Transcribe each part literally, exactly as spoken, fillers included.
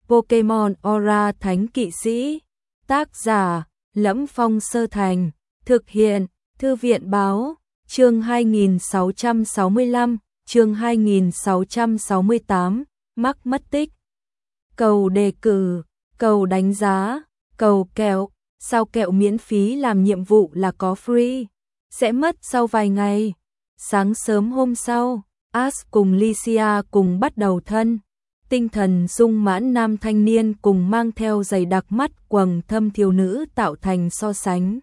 Pokemon Aura Thánh Kỵ Sĩ. Tác giả: Lẫm Phong Sơ Thành. Thực hiện: Thư viện báo. Chương hai nghìn sáu trăm sáu mươi lăm, chương hai nghìn sáu trăm sáu mươi tám, mắc mất tích. Cầu đề cử, cầu đánh giá, cầu kẹo, sao kẹo miễn phí làm nhiệm vụ là có free, sẽ mất sau vài ngày. Sáng sớm hôm sau, Ash cùng Lycia cùng bắt đầu thân. Tinh thần sung mãn nam thanh niên cùng mang theo giày đặc mắt quầng thâm thiếu nữ tạo thành so sánh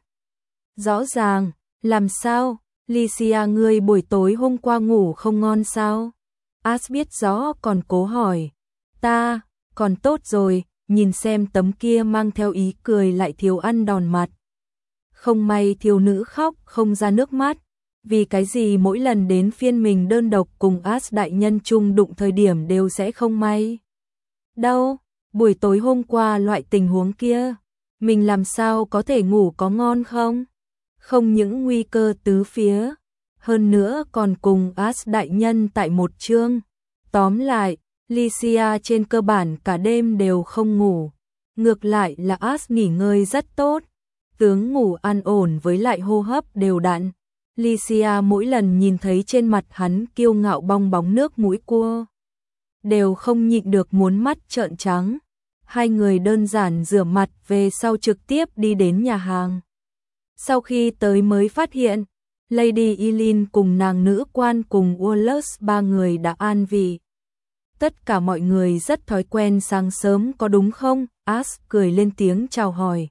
rõ ràng. Làm sao? Lycia, ngươi buổi tối hôm qua ngủ không ngon sao? Ash biết rõ còn cố hỏi. Ta, còn tốt rồi, nhìn xem tấm kia mang theo ý cười lại thiếu ăn đòn mặt. Không may thiếu nữ khóc không ra nước mắt. Vì cái gì mỗi lần đến phiên mình đơn độc cùng Ash đại nhân chung đụng thời điểm đều sẽ không may? Đâu, buổi tối hôm qua loại tình huống kia, mình làm sao có thể ngủ có ngon không? Không những nguy cơ tứ phía, hơn nữa còn cùng Ash đại nhân tại một chương. Tóm lại, Lycia trên cơ bản cả đêm đều không ngủ. Ngược lại là Ash nghỉ ngơi rất tốt, tướng ngủ an ổn với lại hô hấp đều đặn. Lycia mỗi lần nhìn thấy trên mặt hắn kiêu ngạo bong bóng nước mũi cua, đều không nhịn được muốn mắt trợn trắng. Hai người đơn giản rửa mặt về sau trực tiếp đi đến nhà hàng. Sau khi tới mới phát hiện, Lady Eileen cùng nàng nữ quan cùng Wallace ba người đã an vị. Tất cả mọi người rất thói quen sáng sớm có đúng không? Ash cười lên tiếng chào hỏi.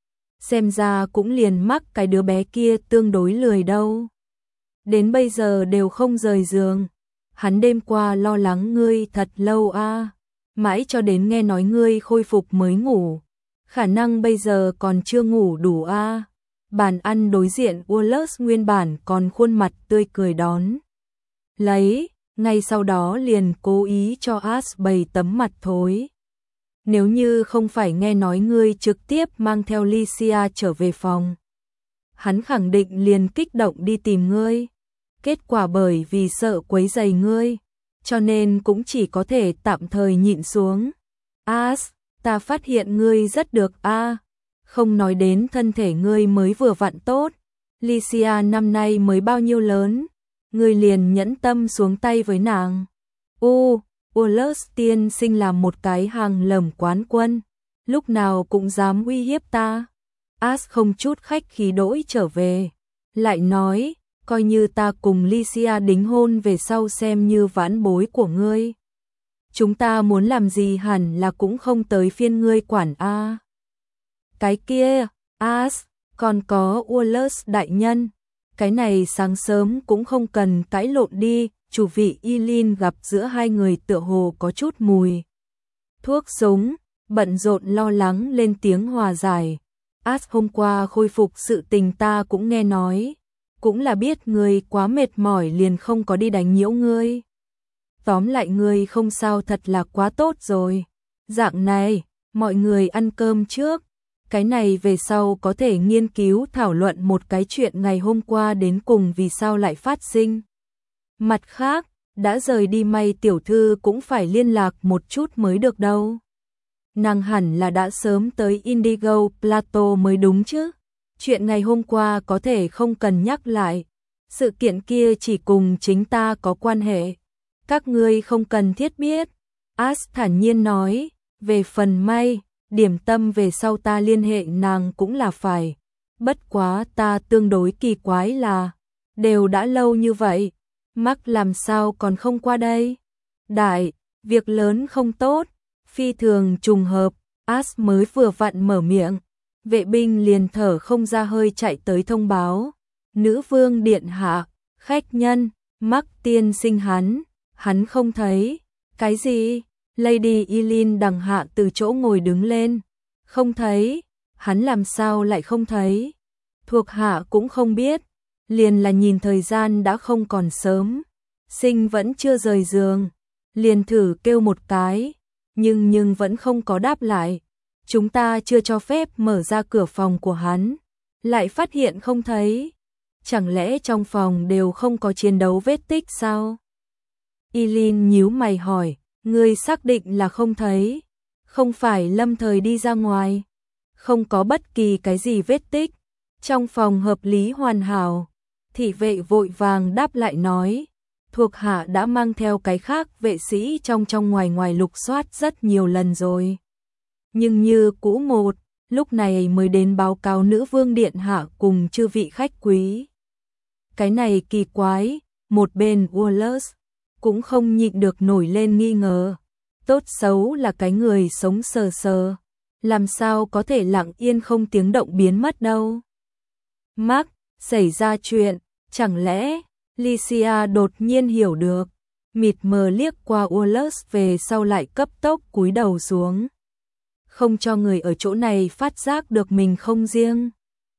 Xem ra cũng liền mắc cái đứa bé kia tương đối lười đâu. Đến bây giờ đều không rời giường. Hắn đêm qua lo lắng ngươi thật lâu a, à. Mãi cho đến nghe nói ngươi khôi phục mới ngủ. Khả năng bây giờ còn chưa ngủ đủ a. À. Bàn ăn đối diện Wallace nguyên bản còn khuôn mặt tươi cười đón lấy, ngay sau đó liền cố ý cho Ash bày tấm mặt thối. Nếu như không phải nghe nói ngươi trực tiếp mang theo Lycia trở về phòng, hắn khẳng định liền kích động đi tìm ngươi. Kết quả bởi vì sợ quấy rầy ngươi, cho nên cũng chỉ có thể tạm thời nhịn xuống. Ash, ta phát hiện ngươi rất được a. À. Không nói đến thân thể ngươi mới vừa vặn tốt. Lycia năm nay mới bao nhiêu lớn, ngươi liền nhẫn tâm xuống tay với nàng. U, Wallace tiên sinh là một cái hàng lầm quán quân, lúc nào cũng dám uy hiếp ta. Ash không chút khách khí đỗi trở về, lại nói, coi như ta cùng Lycia đính hôn về sau xem như vãn bối của ngươi. Chúng ta muốn làm gì hẳn là cũng không tới phiên ngươi quản a. À. Cái kia, Ash, còn có Wallace đại nhân, cái này sáng sớm cũng không cần cãi lộn đi. Chủ vị Eileen gặp giữa hai người tựa hồ có chút mùi thuốc súng, bận rộn lo lắng lên tiếng hòa giải. Ash, hôm qua khôi phục sự tình ta cũng nghe nói, cũng là biết ngươi quá mệt mỏi liền không có đi đánh nhiễu ngươi. Tóm lại ngươi không sao thật là quá tốt rồi. Dạng này, mọi người ăn cơm trước, cái này về sau có thể nghiên cứu thảo luận một cái chuyện ngày hôm qua đến cùng vì sao lại phát sinh. Mặt khác, đã rời đi May tiểu thư cũng phải liên lạc một chút mới được đâu. Nàng hẳn là đã sớm tới Indigo Plateau mới đúng chứ. Chuyện ngày hôm qua có thể không cần nhắc lại. Sự kiện kia chỉ cùng chính ta có quan hệ. Các ngươi không cần thiết biết. Ash thản nhiên nói, về phần May, điểm tâm về sau ta liên hệ nàng cũng là phải. Bất quá ta tương đối kỳ quái là, đều đã lâu như vậy, Mark làm sao còn không qua đây? Đại, việc lớn không tốt, phi thường trùng hợp. Ash mới vừa vặn mở miệng, vệ binh liền thở không ra hơi chạy tới thông báo. Nữ vương điện hạ, khách nhân, Mark tiên sinh hắn, hắn không thấy. Cái gì? Lady Eileen đằng hạ từ chỗ ngồi đứng lên. Không thấy? Hắn làm sao lại không thấy? Thuộc hạ cũng không biết. Liền là nhìn thời gian đã không còn sớm, Sinh vẫn chưa rời giường, liền thử kêu một cái, nhưng nhưng vẫn không có đáp lại. Chúng ta chưa cho phép mở ra cửa phòng của hắn, lại phát hiện không thấy. Chẳng lẽ trong phòng đều không có chiến đấu vết tích sao? Eileen nhíu mày hỏi, ngươi xác định là không thấy? Không phải lâm thời đi ra ngoài. Không có bất kỳ cái gì vết tích. Trong phòng hợp lý hoàn hảo. Thị vệ vội vàng đáp lại nói. Thuộc hạ đã mang theo cái khác vệ sĩ trong trong ngoài ngoài lục soát rất nhiều lần rồi. Nhưng như cũ một, lúc này mới đến báo cáo nữ vương điện hạ cùng chư vị khách quý. Cái này kỳ quái, một bên Wallace cũng không nhịn được nổi lên nghi ngờ. Tốt xấu là cái người sống sờ sờ, làm sao có thể lặng yên không tiếng động biến mất đâu. Mark, xảy ra chuyện, chẳng lẽ Lycia đột nhiên hiểu được, mịt mờ liếc qua Wallace về sau lại cấp tốc cúi đầu xuống. Không cho người ở chỗ này phát giác được mình không riêng.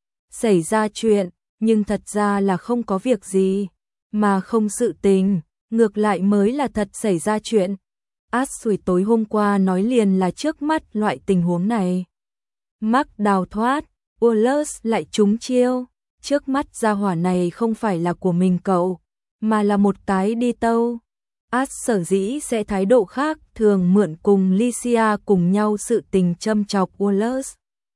Xảy ra chuyện, nhưng thật ra là không có việc gì, mà không sự tình, ngược lại mới là thật xảy ra chuyện. Ashley tối hôm qua nói liền là trước mắt loại tình huống này. Mark đào thoát, Wallace lại trúng chiêu. Trước mắt gia hỏa này không phải là của mình cậu, mà là một cái đi tâu. Ash sở dĩ sẽ thái độ khác thường mượn cùng Lycia cùng nhau sự tình châm chọc Wallace.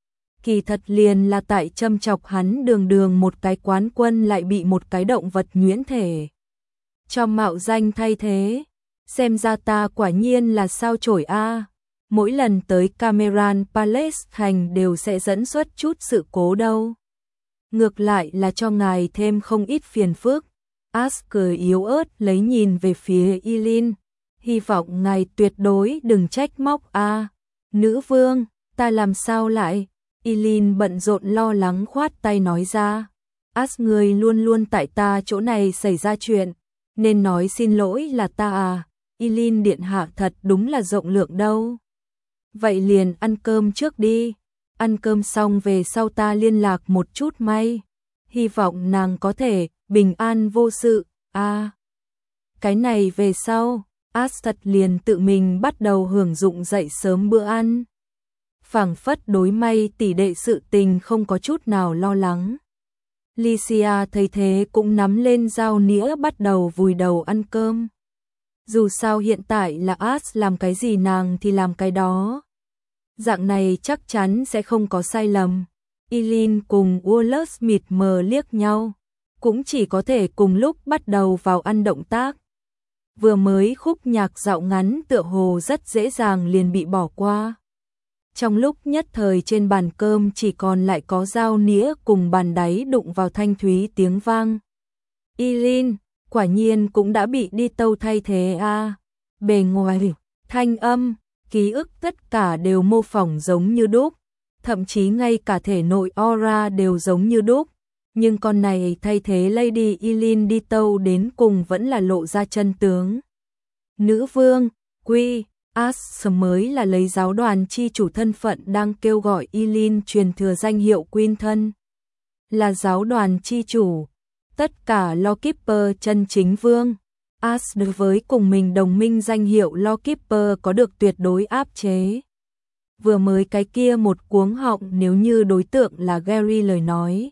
Kỳ thật liền là tại châm chọc hắn đường đường một cái quán quân lại bị một cái động vật nhuyễn thể cho mạo danh thay thế. Xem ra ta quả nhiên là sao chổi a. Mỗi lần tới Cameron Palace thành đều sẽ dẫn xuất chút sự cố đâu. Ngược lại là cho ngài thêm không ít phiền phức. Ash cười yếu ớt lấy nhìn về phía Eileen. Hy vọng ngài tuyệt đối đừng trách móc a. À, nữ vương, ta làm sao lại? Eileen bận rộn lo lắng khoát tay nói ra. Ash người luôn luôn tại ta chỗ này xảy ra chuyện, nên nói xin lỗi là ta à. Eileen điện hạ thật đúng là rộng lượng đâu. Vậy liền ăn cơm trước đi. Ăn cơm xong về sau ta liên lạc một chút may. Hy vọng nàng có thể bình an vô sự. À, cái này về sau, Ash thật liền tự mình bắt đầu hưởng dụng dậy sớm bữa ăn. Phảng phất đối may tỷ đệ sự tình không có chút nào lo lắng. Lycia thấy thế cũng nắm lên dao nĩa bắt đầu vùi đầu ăn cơm. Dù sao hiện tại là Ash làm cái gì nàng thì làm cái đó. Dạng này chắc chắn sẽ không có sai lầm. Eileen cùng Wallace mịt mờ liếc nhau, cũng chỉ có thể cùng lúc bắt đầu vào ăn động tác. Vừa mới khúc nhạc dạo ngắn tựa hồ rất dễ dàng liền bị bỏ qua. Trong lúc nhất thời trên bàn cơm chỉ còn lại có dao nĩa cùng bàn đáy đụng vào thanh thúy tiếng vang. Eileen, quả nhiên cũng đã bị đi tâu thay thế a. À. Bề ngoài, thanh âm, ký ức tất cả đều mô phỏng giống như đúc, thậm chí ngay cả thể nội aura đều giống như đúc. Nhưng con này thay thế Lady Eileen đi tâu đến cùng vẫn là lộ ra chân tướng. Nữ vương, quy, Ash mới là lấy giáo đoàn chi chủ thân phận đang kêu gọi Eileen truyền thừa danh hiệu Queen thân. Là giáo đoàn chi chủ, tất cả Lawkeeper chân chính vương. Ash đối với cùng mình đồng minh danh hiệu Lawkeeper có được tuyệt đối áp chế. Vừa mới cái kia một cuống họng nếu như đối tượng là Gary lời nói.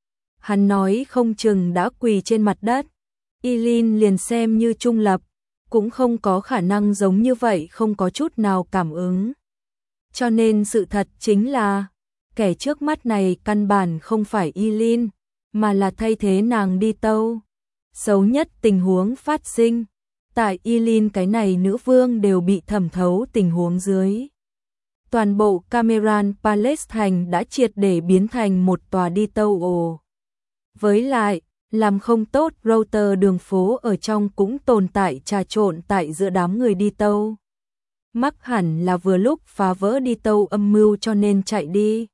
Hắn nói không chừng đã quỳ trên mặt đất. Eileen liền xem như trung lập, cũng không có khả năng giống như vậy không có chút nào cảm ứng. Cho nên sự thật chính là, kẻ trước mắt này căn bản không phải Eileen, mà là thay thế nàng đi tâu. Xấu nhất tình huống phát sinh, tại Eileen cái này nữ vương đều bị thẩm thấu tình huống dưới. Toàn bộ Cameron Palace thành đã triệt để biến thành một tòa đi tâu ồ. Với lại, làm không tốt router đường phố ở trong cũng tồn tại trà trộn tại giữa đám người đi tâu. Mắc hẳn là vừa lúc phá vỡ đi tâu âm mưu cho nên chạy đi.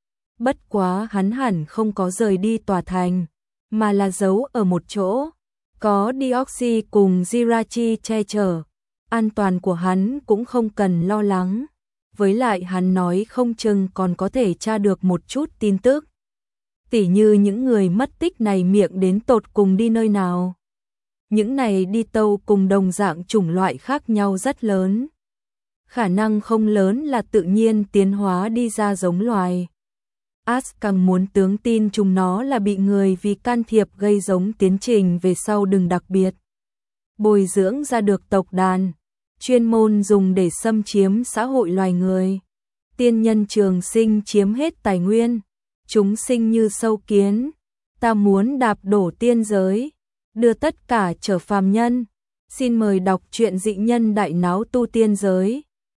Bất quá hắn hẳn không có rời đi tòa thành, mà là giấu ở một chỗ. Có Deoxy cùng Jirachi che chở, an toàn của hắn cũng không cần lo lắng. Với lại hắn nói không chừng còn có thể tra được một chút tin tức. Tỉ như những người mất tích này miệng đến tột cùng đi nơi nào. Những này đi tâu cùng đồng dạng chủng loại khác nhau rất lớn. Khả năng không lớn là tự nhiên tiến hóa đi ra giống loài. Ash càng muốn tướng tin chúng nó là bị người vì can thiệp gây giống tiến trình về sau đừng đặc biệt bồi dưỡng ra được tộc đàn. chuyên môn dùng để xâm chiếm xã hội loài người. Tiên nhân trường sinh chiếm hết tài nguyên, chúng sinh như sâu kiến, ta muốn đạp đổ tiên giới, đưa tất cả trở phàm nhân. Xin mời đọc truyện Dị Nhân Đại Náo Tu Tiên Giới.